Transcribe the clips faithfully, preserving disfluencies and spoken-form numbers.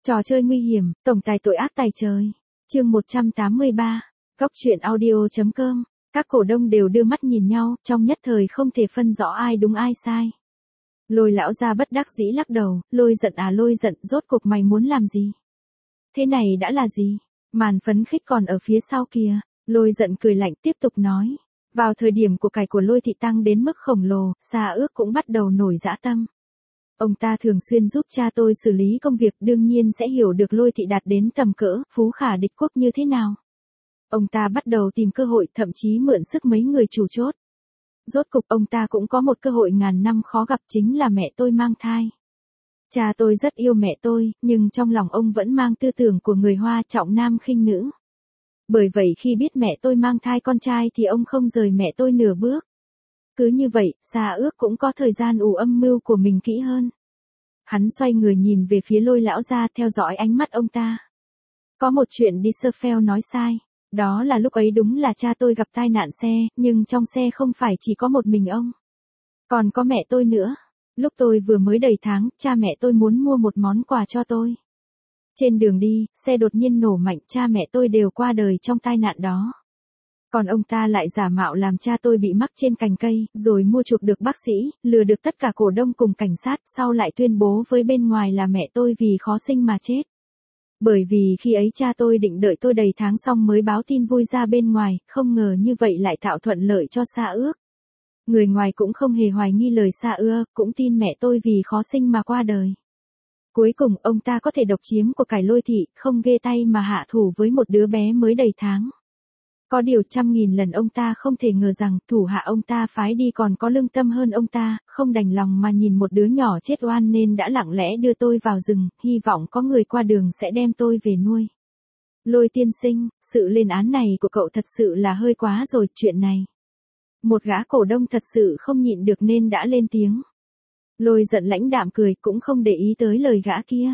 Trò chơi nguy hiểm, tổng tài tội ác tài trời. Chương một trăm tám mươi ba. Góc truyện audio chấm com. Các cổ đông đều đưa mắt nhìn nhau, trong nhất thời không thể phân rõ ai đúng ai sai. Lôi lão gia bất đắc dĩ lắc đầu, Lôi giận à Lôi giận, rốt cuộc mày muốn làm gì? Thế này đã là gì? Màn phấn khích còn ở phía sau kìa. Lôi giận cười lạnh tiếp tục nói. Vào thời điểm của cải của Lôi thị tăng đến mức khổng lồ, Sa Ước cũng bắt đầu nổi dã tâm. Ông ta thường xuyên giúp cha tôi xử lý công việc, đương nhiên sẽ hiểu được Lôi thị đạt đến tầm cỡ phú khả địch quốc như thế nào. Ông ta bắt đầu tìm cơ hội, thậm chí mượn sức mấy người chủ chốt. Rốt cục ông ta cũng có một cơ hội ngàn năm khó gặp, chính là mẹ tôi mang thai. Cha tôi rất yêu mẹ tôi, nhưng trong lòng ông vẫn mang tư tưởng của người Hoa, trọng nam khinh nữ. Bởi vậy khi biết mẹ tôi mang thai con trai thì ông không rời mẹ tôi nửa bước. Cứ như vậy, Sa Ước cũng có thời gian ủ âm mưu của mình kỹ hơn. Hắn xoay người nhìn về phía Lôi lão gia, theo dõi ánh mắt ông ta. Có một chuyện đi sơ phèo nói sai. Đó là lúc ấy đúng là cha tôi gặp tai nạn xe, nhưng trong xe không phải chỉ có một mình ông. Còn có mẹ tôi nữa. Lúc tôi vừa mới đầy tháng, cha mẹ tôi muốn mua một món quà cho tôi. Trên đường đi, xe đột nhiên nổ mạnh, cha mẹ tôi đều qua đời trong tai nạn đó. Còn ông ta lại giả mạo làm cha tôi bị mắc trên cành cây, rồi mua chuộc được bác sĩ, lừa được tất cả cổ đông cùng cảnh sát, sau lại tuyên bố với bên ngoài là mẹ tôi vì khó sinh mà chết. Bởi vì khi ấy cha tôi định đợi tôi đầy tháng xong mới báo tin vui ra bên ngoài, không ngờ như vậy lại tạo thuận lợi cho Sa Ước. Người ngoài cũng không hề hoài nghi lời Sa Ước, cũng tin mẹ tôi vì khó sinh mà qua đời. Cuối cùng ông ta có thể độc chiếm của cải Lôi thị, không ghê tay mà hạ thủ với một đứa bé mới đầy tháng. Có điều trăm nghìn lần ông ta không thể ngờ rằng thủ hạ ông ta phái đi còn có lương tâm hơn ông ta, không đành lòng mà nhìn một đứa nhỏ chết oan nên đã lặng lẽ đưa tôi vào rừng, hy vọng có người qua đường sẽ đem tôi về nuôi. Lôi tiên sinh, sự lên án này của cậu thật sự là hơi quá rồi, chuyện này. Một gã cổ đông thật sự không nhịn được nên đã lên tiếng. Lôi giận lãnh đạm cười, cũng không để ý tới lời gã kia.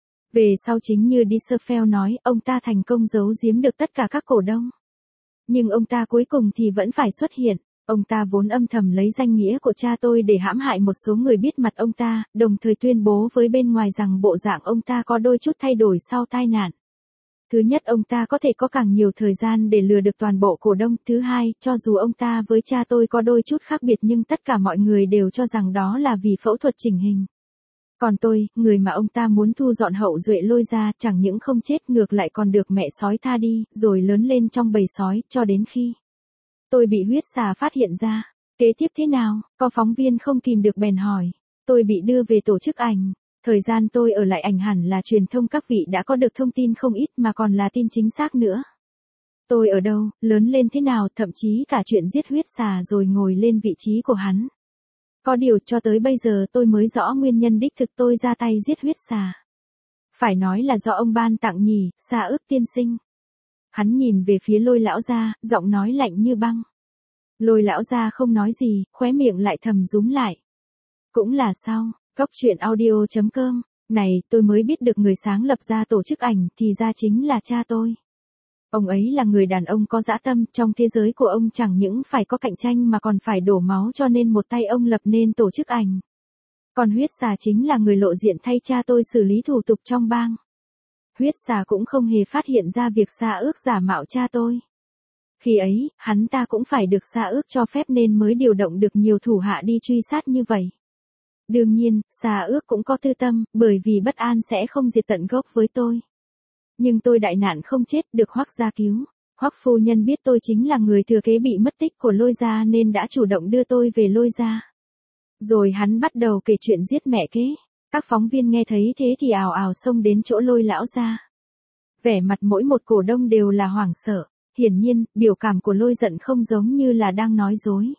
Về sau chính như đi sơ phèo nói, ông ta thành công giấu giếm được tất cả các cổ đông. Nhưng ông ta cuối cùng thì vẫn phải xuất hiện. Ông ta vốn âm thầm lấy danh nghĩa của cha tôi để hãm hại một số người biết mặt ông ta, đồng thời tuyên bố với bên ngoài rằng bộ dạng ông ta có đôi chút thay đổi sau tai nạn. Thứ nhất, ông ta có thể có càng nhiều thời gian để lừa được toàn bộ cổ đông. Thứ hai, cho dù ông ta với cha tôi có đôi chút khác biệt nhưng tất cả mọi người đều cho rằng đó là vì phẫu thuật chỉnh hình. Còn tôi, người mà ông ta muốn thu dọn hậu duệ Lôi ra, chẳng những không chết ngược lại còn được mẹ sói tha đi, rồi lớn lên trong bầy sói, cho đến khi tôi bị huyết xà phát hiện ra. Kế tiếp thế nào? Có phóng viên không kìm được bèn hỏi. Tôi bị đưa về tổ chức ảnh. Thời gian tôi ở lại ảnh hẳn là truyền thông các vị đã có được thông tin không ít mà còn là tin chính xác nữa. Tôi ở đâu, lớn lên thế nào, thậm chí cả chuyện giết huyết xà rồi ngồi lên vị trí của hắn. Có điều cho tới bây giờ tôi mới rõ nguyên nhân đích thực tôi ra tay giết huyết xà. Phải nói là do ông ban tặng nhỉ, Sa Ước tiên sinh. Hắn nhìn về phía Lôi lão gia, giọng nói lạnh như băng. Lôi lão gia không nói gì, khóe miệng lại thầm rúm lại. Cũng là sao, góc truyện audio chấm com, này tôi mới biết được người sáng lập ra tổ chức ảnh thì ra chính là cha tôi. Ông ấy là người đàn ông có dã tâm, trong thế giới của ông chẳng những phải có cạnh tranh mà còn phải đổ máu cho nên một tay ông lập nên tổ chức ảnh. Còn huyết xà chính là người lộ diện thay cha tôi xử lý thủ tục trong bang. Huyết xà cũng không hề phát hiện ra việc Sa Ước giả mạo cha tôi. Khi ấy, hắn ta cũng phải được Sa Ước cho phép nên mới điều động được nhiều thủ hạ đi truy sát như vậy. Đương nhiên, Sa Ước cũng có tư tâm, bởi vì bất an sẽ không diệt tận gốc với tôi. Nhưng tôi đại nạn không chết, được Hoắc gia cứu. Hoắc phu nhân biết tôi chính là người thừa kế bị mất tích của Lôi gia nên đã chủ động đưa tôi về Lôi gia. Rồi hắn bắt đầu kể chuyện giết mẹ kế. Các phóng viên nghe thấy thế thì ào ào xông đến chỗ Lôi lão gia. Vẻ mặt mỗi một cổ đông đều là hoảng sợ. Hiển nhiên, biểu cảm của Lôi giận không giống như là đang nói dối.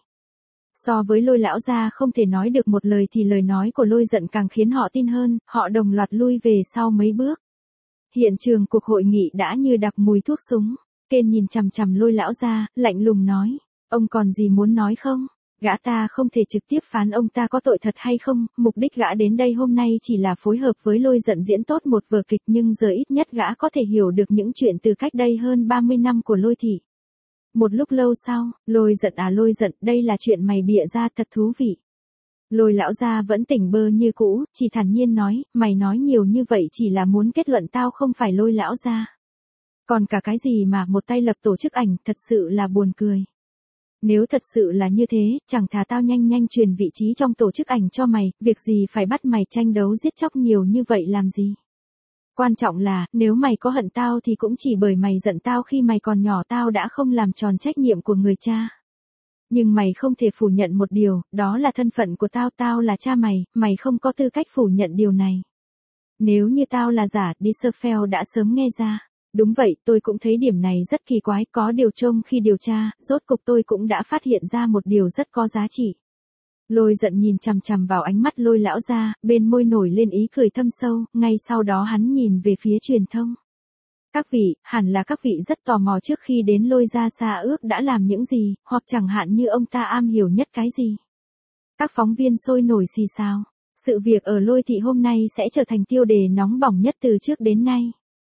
So với Lôi lão gia không thể nói được một lời thì lời nói của Lôi giận càng khiến họ tin hơn, họ đồng loạt lui về sau mấy bước. Hiện trường cuộc hội nghị đã như đặc mùi thuốc súng. Kên nhìn chằm chằm Lôi lão gia, lạnh lùng nói, ông còn gì muốn nói không? Gã ta không thể trực tiếp phán ông ta có tội thật hay không, mục đích gã đến đây hôm nay chỉ là phối hợp với Lôi giận diễn tốt một vở kịch, nhưng giờ ít nhất gã có thể hiểu được những chuyện từ cách đây hơn ba mươi năm của Lôi thị. Một lúc lâu sau, Lôi giận à Lôi giận, đây là chuyện mày bịa ra thật thú vị. Lôi lão gia vẫn tỉnh bơ như cũ, chỉ thản nhiên nói, mày nói nhiều như vậy chỉ là muốn kết luận tao không phải Lôi lão gia. Còn cả cái gì mà một tay lập tổ chức ảnh, thật sự là buồn cười. Nếu thật sự là như thế, chẳng thà tao nhanh nhanh truyền vị trí trong tổ chức ảnh cho mày, việc gì phải bắt mày tranh đấu giết chóc nhiều như vậy làm gì. Quan trọng là, nếu mày có hận tao thì cũng chỉ bởi mày giận tao khi mày còn nhỏ tao đã không làm tròn trách nhiệm của người cha. Nhưng mày không thể phủ nhận một điều, đó là thân phận của tao, tao là cha mày, mày không có tư cách phủ nhận điều này. Nếu như tao là giả, Dieselfeld đã sớm nghe ra. Đúng vậy, tôi cũng thấy điểm này rất kỳ quái, có điều trông khi điều tra, rốt cục tôi cũng đã phát hiện ra một điều rất có giá trị. Lôi giận nhìn chằm chằm vào ánh mắt Lôi lão gia, bên môi nổi lên ý cười thâm sâu, ngay sau đó hắn nhìn về phía truyền thông. Các vị, hẳn là các vị rất tò mò trước khi đến Lôi gia Sa Ước đã làm những gì, hoặc chẳng hạn như ông ta am hiểu nhất cái gì. Các phóng viên sôi nổi xì xào. Sự việc ở Lôi thị hôm nay sẽ trở thành tiêu đề nóng bỏng nhất từ trước đến nay.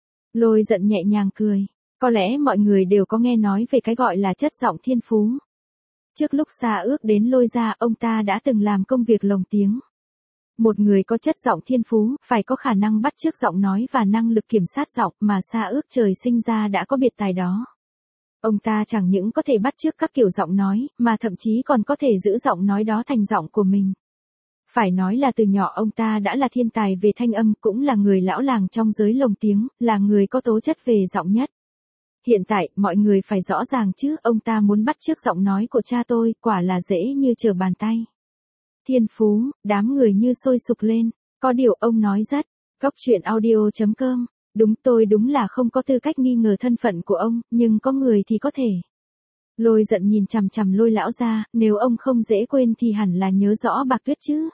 Lôi giận nhẹ nhàng cười. Có lẽ mọi người đều có nghe nói về cái gọi là chất giọng thiên phú. Trước lúc Sa Ước đến Lôi gia, ông ta đã từng làm công việc lồng tiếng. Một người có chất giọng thiên phú, phải có khả năng bắt chước giọng nói và năng lực kiểm soát giọng, mà Sa Ước trời sinh ra đã có biệt tài đó. Ông ta chẳng những có thể bắt chước các kiểu giọng nói, mà thậm chí còn có thể giữ giọng nói đó thành giọng của mình. Phải nói là từ nhỏ ông ta đã là thiên tài về thanh âm, cũng là người lão làng trong giới lồng tiếng, là người có tố chất về giọng nhất. Hiện tại, mọi người phải rõ ràng chứ, ông ta muốn bắt chước giọng nói của cha tôi, quả là dễ như trở bàn tay. Thiên phú, đám người như sôi sục lên, có điều ông nói rất, góc truyện audio chấm com, đúng tôi đúng là không có tư cách nghi ngờ thân phận của ông, nhưng có người thì có thể. Lôi giận nhìn chằm chằm Lôi lão gia, nếu ông không dễ quên thì hẳn là nhớ rõ Bạc Tuyết chứ.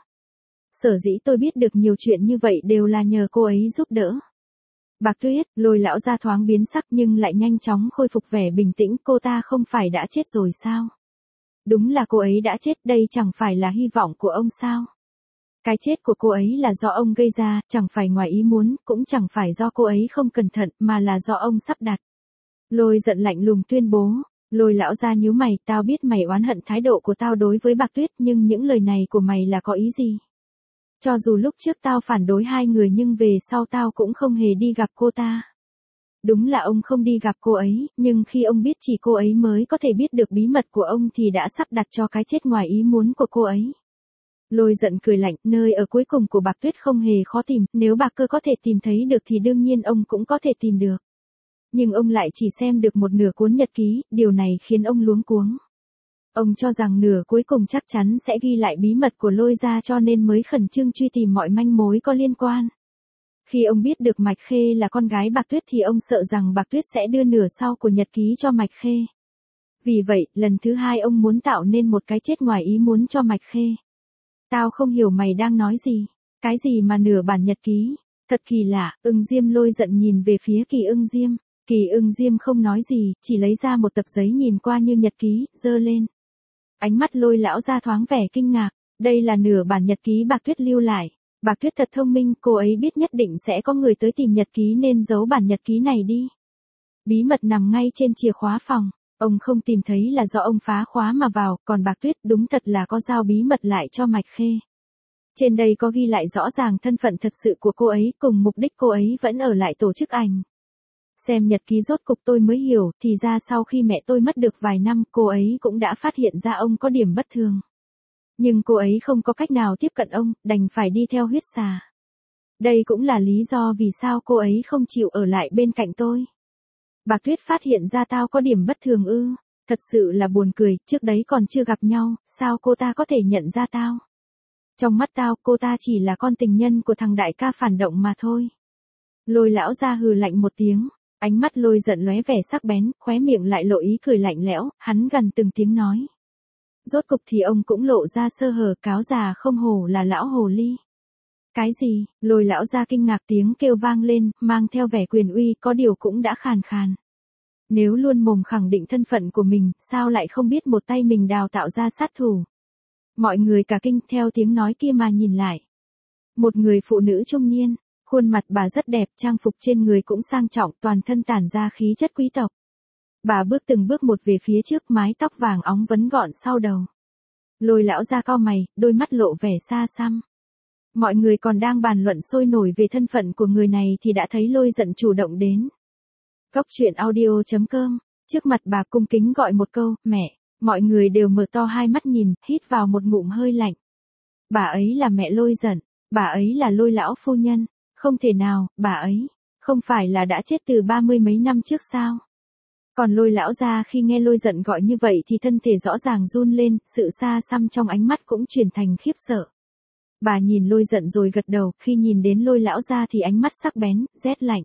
Sở dĩ tôi biết được nhiều chuyện như vậy đều là nhờ cô ấy giúp đỡ. Bạc Tuyết, Lôi lão gia thoáng biến sắc nhưng lại nhanh chóng khôi phục vẻ bình tĩnh, cô ta không phải đã chết rồi sao? Đúng là cô ấy đã chết, đây chẳng phải là hy vọng của ông sao? Cái chết của cô ấy là do ông gây ra, chẳng phải ngoài ý muốn, cũng chẳng phải do cô ấy không cẩn thận, mà là do ông sắp đặt. Lôi giận lạnh lùng tuyên bố. Lôi lão gia nhíu mày, tao biết mày oán hận thái độ của tao đối với Bạc Tuyết, nhưng những lời này của mày là có ý gì? Cho dù lúc trước tao phản đối hai người nhưng về sau tao cũng không hề đi gặp cô ta. Đúng là ông không đi gặp cô ấy, nhưng khi ông biết chỉ cô ấy mới có thể biết được bí mật của ông thì đã sắp đặt cho cái chết ngoài ý muốn của cô ấy. Lôi giận cười lạnh, nơi ở cuối cùng của Bạc Tuyết không hề khó tìm, nếu Bạc Cơ có thể tìm thấy được thì đương nhiên ông cũng có thể tìm được. Nhưng ông lại chỉ xem được một nửa cuốn nhật ký, điều này khiến ông luống cuống. Ông cho rằng nửa cuối cùng chắc chắn sẽ ghi lại bí mật của Lôi gia cho nên mới khẩn trương truy tìm mọi manh mối có liên quan. Khi ông biết được Mạch Khê là con gái Bạc Tuyết thì ông sợ rằng Bạc Tuyết sẽ đưa nửa sau của nhật ký cho Mạch Khê. Vì vậy, lần thứ hai ông muốn tạo nên một cái chết ngoài ý muốn cho Mạch Khê. Tao không hiểu mày đang nói gì. Cái gì mà nửa bản nhật ký? Thật kỳ lạ, Ưng Diêm Lôi giận nhìn về phía Kỳ Ưng Diêm. Kỳ Ưng Diêm không nói gì, chỉ lấy ra một tập giấy nhìn qua như nhật ký, giơ lên. Ánh mắt Lôi lão ra thoáng vẻ kinh ngạc, đây là nửa bản nhật ký Bạc Tuyết lưu lại. Bạc Tuyết thật thông minh, cô ấy biết nhất định sẽ có người tới tìm nhật ký nên giấu bản nhật ký này đi. Bí mật nằm ngay trên chìa khóa phòng, ông không tìm thấy là do ông phá khóa mà vào, còn Bạc Tuyết đúng thật là có giao bí mật lại cho Mạch Khê. Trên đây có ghi lại rõ ràng thân phận thật sự của cô ấy cùng mục đích cô ấy vẫn ở lại tổ chức ảnh. Xem nhật ký rốt cục tôi mới hiểu, thì ra sau khi mẹ tôi mất được vài năm, cô ấy cũng đã phát hiện ra ông có điểm bất thường. Nhưng cô ấy không có cách nào tiếp cận ông, đành phải đi theo huyết xà. Đây cũng là lý do vì sao cô ấy không chịu ở lại bên cạnh tôi. Bạc Tuyết phát hiện ra tao có điểm bất thường ư, thật sự là buồn cười, trước đấy còn chưa gặp nhau, sao cô ta có thể nhận ra tao? Trong mắt tao, cô ta chỉ là con tình nhân của thằng đại ca phản động mà thôi. Lôi lão ra hừ lạnh một tiếng, ánh mắt Lôi giận lóe vẻ sắc bén, khóe miệng lại lộ ý cười lạnh lẽo, hắn gần từng tiếng nói. Rốt cục thì ông cũng lộ ra sơ hở, cáo già không hổ là lão hồ ly. Cái gì? Lôi lão ra kinh ngạc, tiếng kêu vang lên, mang theo vẻ quyền uy, có điều cũng đã khàn khàn. Nếu luôn mồm khẳng định thân phận của mình, sao lại không biết một tay mình đào tạo ra sát thủ? Mọi người cả kinh theo tiếng nói kia mà nhìn lại. Một người phụ nữ trung niên, khuôn mặt bà rất đẹp, trang phục trên người cũng sang trọng, toàn thân tản ra khí chất quý tộc. Bà bước từng bước một về phía trước, mái tóc vàng óng vấn gọn sau đầu. Lôi lão gia cau mày, đôi mắt lộ vẻ xa xăm. Mọi người còn đang bàn luận sôi nổi về thân phận của người này thì đã thấy Lôi Giận chủ động đến. Cốc truyện audio chấm com, trước mặt bà cung kính gọi một câu, mẹ, mọi người đều mở to hai mắt nhìn, hít vào một ngụm hơi lạnh. Bà ấy là mẹ Lôi Giận, bà ấy là Lôi lão phu nhân, không thể nào, bà ấy, không phải là đã chết từ ba mươi mấy năm trước sao? Còn Lôi lão gia khi nghe Lôi Giận gọi như vậy thì thân thể rõ ràng run lên, sự xa xăm trong ánh mắt cũng chuyển thành khiếp sợ. Bà nhìn Lôi Giận rồi gật đầu, khi nhìn đến Lôi lão gia thì ánh mắt sắc bén, rét lạnh.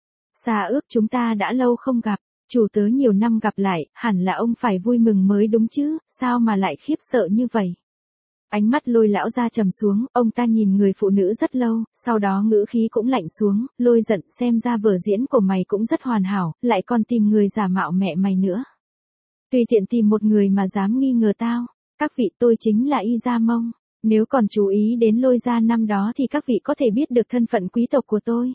Xa ước chúng ta đã lâu không gặp, chủ tớ nhiều năm gặp lại, hẳn là ông phải vui mừng mới đúng chứ, sao mà lại khiếp sợ như vậy? Ánh mắt Lôi lão gia trầm xuống, ông ta nhìn người phụ nữ rất lâu, sau đó ngữ khí cũng lạnh xuống, Lôi Giận, xem ra vở diễn của mày cũng rất hoàn hảo, lại còn tìm người giả mạo mẹ mày nữa. Tùy tiện tìm một người mà dám nghi ngờ tao, các vị, tôi chính là Y Gia Mông, nếu còn chú ý đến Lôi gia năm đó thì các vị có thể biết được thân phận quý tộc của tôi.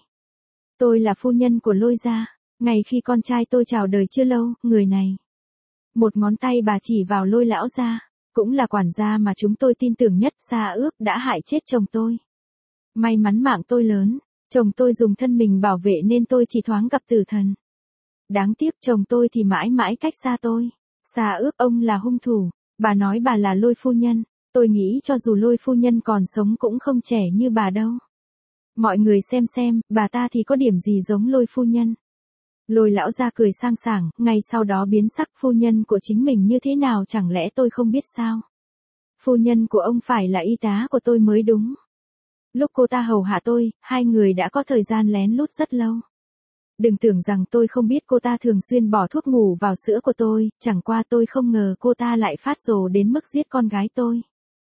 Tôi là phu nhân của Lôi gia, ngày khi con trai tôi chào đời chưa lâu, người này. Một ngón tay bà chỉ vào Lôi lão gia. Cũng là quản gia mà chúng tôi tin tưởng nhất, Xa ước đã hại chết chồng tôi. May mắn mạng tôi lớn, chồng tôi dùng thân mình bảo vệ nên tôi chỉ thoáng gặp tử thần. Đáng tiếc chồng tôi thì mãi mãi cách xa tôi. Xa ước, ông là hung thủ, bà nói bà là Lôi phu nhân, tôi nghĩ cho dù Lôi phu nhân còn sống cũng không trẻ như bà đâu. Mọi người xem xem, bà ta thì có điểm gì giống Lôi phu nhân. Lôi lão gia cười sang sảng, ngay sau đó biến sắc, phu nhân của chính mình như thế nào chẳng lẽ tôi không biết sao? Phu nhân của ông phải là y tá của tôi mới đúng. Lúc cô ta hầu hạ tôi, hai người đã có thời gian lén lút rất lâu. Đừng tưởng rằng tôi không biết cô ta thường xuyên bỏ thuốc ngủ vào sữa của tôi, chẳng qua tôi không ngờ cô ta lại phát rồ đến mức giết con gái tôi.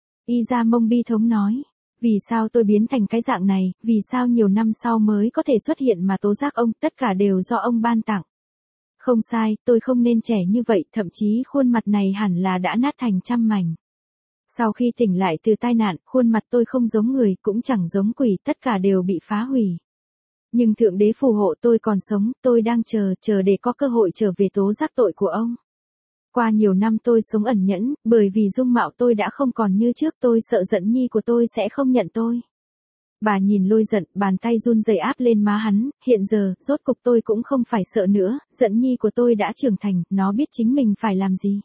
Y Gia Mông bi thống nói. Vì sao tôi biến thành cái dạng này, vì sao nhiều năm sau mới có thể xuất hiện mà tố giác ông, tất cả đều do ông ban tặng. Không sai, tôi không nên trẻ như vậy, thậm chí khuôn mặt này hẳn là đã nát thành trăm mảnh. Sau khi tỉnh lại từ tai nạn, khuôn mặt tôi không giống người, cũng chẳng giống quỷ, tất cả đều bị phá hủy. Nhưng Thượng Đế phù hộ tôi còn sống, tôi đang chờ, chờ để có cơ hội trở về tố giác tội của ông. Qua nhiều năm tôi sống ẩn nhẫn, bởi vì dung mạo tôi đã không còn như trước, tôi sợ Giận nhi của tôi sẽ không nhận tôi. Bà nhìn Lôi Giận, bàn tay run rẩy áp lên má hắn, hiện giờ, rốt cục tôi cũng không phải sợ nữa, Giận nhi của tôi đã trưởng thành, nó biết chính mình phải làm gì.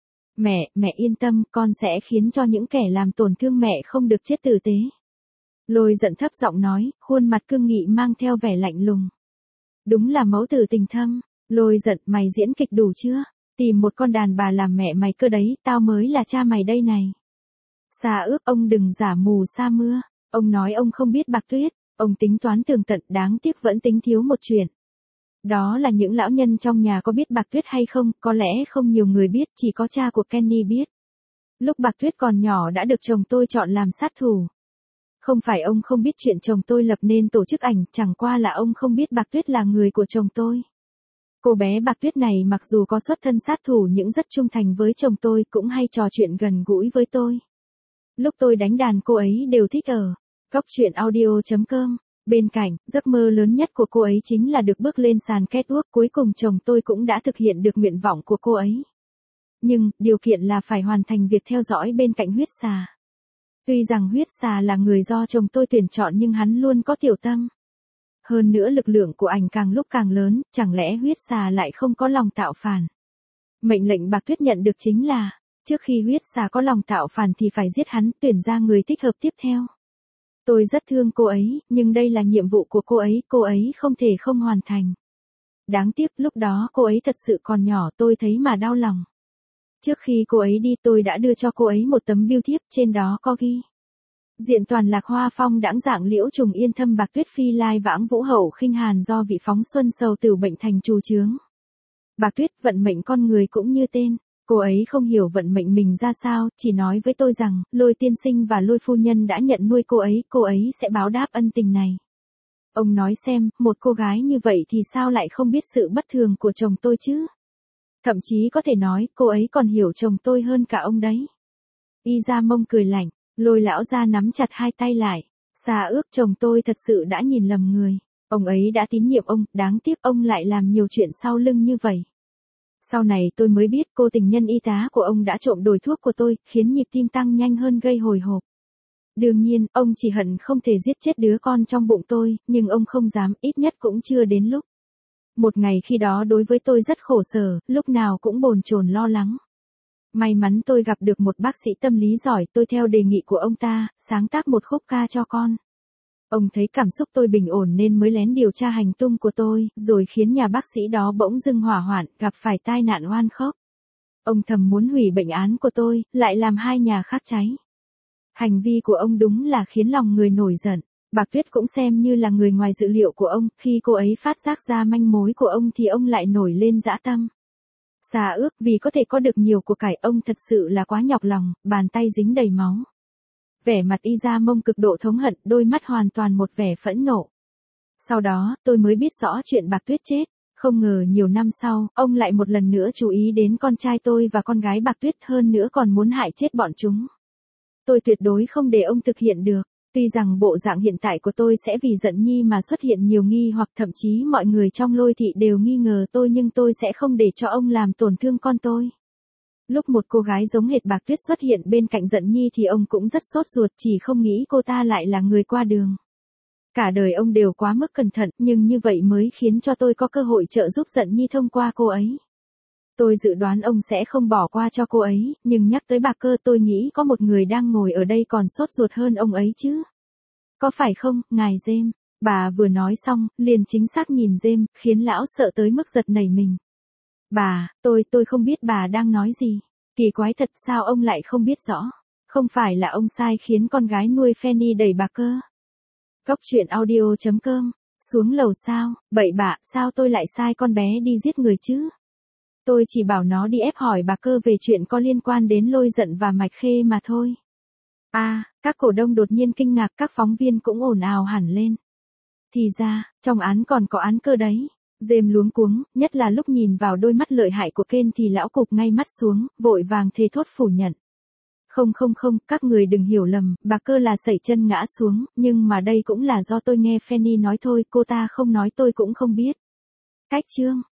Mẹ, mẹ yên tâm, con sẽ khiến cho những kẻ làm tổn thương mẹ không được chết tử tế. Lôi Giận thấp giọng nói, khuôn mặt cương nghị mang theo vẻ lạnh lùng. Đúng là mẫu tử tình thâm. Lôi Giận, mày diễn kịch đủ chưa? Tìm một con đàn bà làm mẹ mày cơ đấy, tao mới là cha mày đây này. Xa ước, ông đừng giả mù sa mưa. Ông nói ông không biết Bạc Tuyết, ông tính toán tường tận, đáng tiếc vẫn tính thiếu một chuyện. Đó là những lão nhân trong nhà có biết Bạc Tuyết hay không, có lẽ không nhiều người biết, chỉ có cha của Kenny biết. Lúc Bạc Tuyết còn nhỏ đã được chồng tôi chọn làm sát thủ. Không phải ông không biết chuyện chồng tôi lập nên tổ chức ảnh, chẳng qua là ông không biết Bạc Tuyết là người của chồng tôi. Cô bé Bạc Tuyết này mặc dù có xuất thân sát thủ nhưng rất trung thành với chồng tôi, cũng hay trò chuyện gần gũi với tôi. Lúc tôi đánh đàn cô ấy đều thích ở cốc truyện audio chấm com. Bên cạnh, giấc mơ lớn nhất của cô ấy chính là được bước lên sàn catwalk, cuối cùng chồng tôi cũng đã thực hiện được nguyện vọng của cô ấy. Nhưng, điều kiện là phải hoàn thành việc theo dõi bên cạnh huyết xà. Tuy rằng huyết xà là người do chồng tôi tuyển chọn nhưng hắn luôn có tiểu tâm. Hơn nữa lực lượng của ảnh càng lúc càng lớn, chẳng lẽ huyết xà lại không có lòng tạo phản. Mệnh lệnh Bạc Tuyết nhận được chính là, trước khi huyết xà có lòng tạo phản thì phải giết hắn, tuyển ra người thích hợp tiếp theo. Tôi rất thương cô ấy, nhưng đây là nhiệm vụ của cô ấy, cô ấy không thể không hoàn thành. Đáng tiếc lúc đó cô ấy thật sự còn nhỏ, tôi thấy mà đau lòng. Trước khi cô ấy đi tôi đã đưa cho cô ấy một tấm bưu thiếp, trên đó có ghi. Diện toàn lạc hoa phong đãng dạng liễu trùng yên thâm Bạc Tuyết phi lai vãng vũ hậu khinh hàn do vị phóng xuân sầu tử bệnh thành trù chướng. Bạc Tuyết, vận mệnh con người cũng như tên. Cô ấy không hiểu vận mệnh mình ra sao, chỉ nói với tôi rằng, Lôi tiên sinh và Lôi phu nhân đã nhận nuôi cô ấy, cô ấy sẽ báo đáp ân tình này. Ông nói xem, một cô gái như vậy thì sao lại không biết sự bất thường của chồng tôi chứ? Thậm chí có thể nói, cô ấy còn hiểu chồng tôi hơn cả ông đấy. Y Gia Mông cười lạnh, Lôi lão gia nắm chặt hai tay lại. Xa ước, chồng tôi thật sự đã nhìn lầm người. Ông ấy đã tín nhiệm ông, đáng tiếc ông lại làm nhiều chuyện sau lưng như vậy. Sau này tôi mới biết cô tình nhân y tá của ông đã trộm đổi thuốc của tôi, khiến nhịp tim tăng nhanh hơn gây hồi hộp. Đương nhiên, ông chỉ hận không thể giết chết đứa con trong bụng tôi, nhưng ông không dám, ít nhất cũng chưa đến lúc. Một ngày khi đó đối với tôi rất khổ sở, lúc nào cũng bồn chồn lo lắng. May mắn tôi gặp được một bác sĩ tâm lý giỏi, tôi theo đề nghị của ông ta, sáng tác một khúc ca cho con. Ông thấy cảm xúc tôi bình ổn nên mới lén điều tra hành tung của tôi, rồi khiến nhà bác sĩ đó bỗng dưng hỏa hoạn, gặp phải tai nạn oan khóc. Ông thầm muốn hủy bệnh án của tôi, lại làm hai nhà khác cháy. Hành vi của ông đúng là khiến lòng người nổi giận. Bạc Tuyết cũng xem như là người ngoài dự liệu của ông, khi cô ấy phát giác ra manh mối của ông thì ông lại nổi lên dã tâm. Xa ước, vì có thể có được nhiều của cải, ông thật sự là quá nhọc lòng, bàn tay dính đầy máu. Vẻ mặt Y Gia Mông cực độ thống hận, đôi mắt hoàn toàn một vẻ phẫn nộ. Sau đó, tôi mới biết rõ chuyện Bạc Tuyết chết. Không ngờ nhiều năm sau, ông lại một lần nữa chú ý đến con trai tôi và con gái Bạc Tuyết, hơn nữa còn muốn hại chết bọn chúng. Tôi tuyệt đối không để ông thực hiện được. Tuy rằng bộ dạng hiện tại của tôi sẽ vì giận nhi mà xuất hiện nhiều nghi hoặc thậm chí mọi người trong Lôi thị đều nghi ngờ tôi, nhưng tôi sẽ không để cho ông làm tổn thương con tôi. Lúc một cô gái giống hệt Bạc Tuyết xuất hiện bên cạnh giận nhi thì ông cũng rất sốt ruột, chỉ không nghĩ cô ta lại là người qua đường. Cả đời ông đều quá mức cẩn thận, nhưng như vậy mới khiến cho tôi có cơ hội trợ giúp giận nhi thông qua cô ấy. Tôi dự đoán ông sẽ không bỏ qua cho cô ấy, nhưng nhắc tới Bạc Cơ tôi nghĩ có một người đang ngồi ở đây còn sốt ruột hơn ông ấy chứ. Có phải không, ngài James? Bà vừa nói xong, liền chính xác nhìn James, khiến lão sợ tới mức giật nảy mình. Bà, tôi, tôi không biết bà đang nói gì. Kỳ quái thật, sao ông lại không biết rõ? Không phải là ông sai khiến con gái nuôi Fanny đẩy Bạc Cơ? Góc truyện audio chấm com, xuống lầu sao, bậy bạ, sao tôi lại sai con bé đi giết người chứ? Tôi chỉ bảo nó đi ép hỏi Bạc Cơ về chuyện có liên quan đến Lôi Giận và Mạch Khê mà thôi. À, các cổ đông đột nhiên kinh ngạc, các phóng viên cũng ồn ào hẳn lên. Thì ra, trong án còn có án cơ đấy. James luống cuống, nhất là lúc nhìn vào đôi mắt lợi hại của Ken thì lão cụp ngay mắt xuống, vội vàng thề thốt phủ nhận. Không không không, các người đừng hiểu lầm, Bạc Cơ là sẩy chân ngã xuống, nhưng mà đây cũng là do tôi nghe Fanny nói thôi, cô ta không nói tôi cũng không biết. Cách chương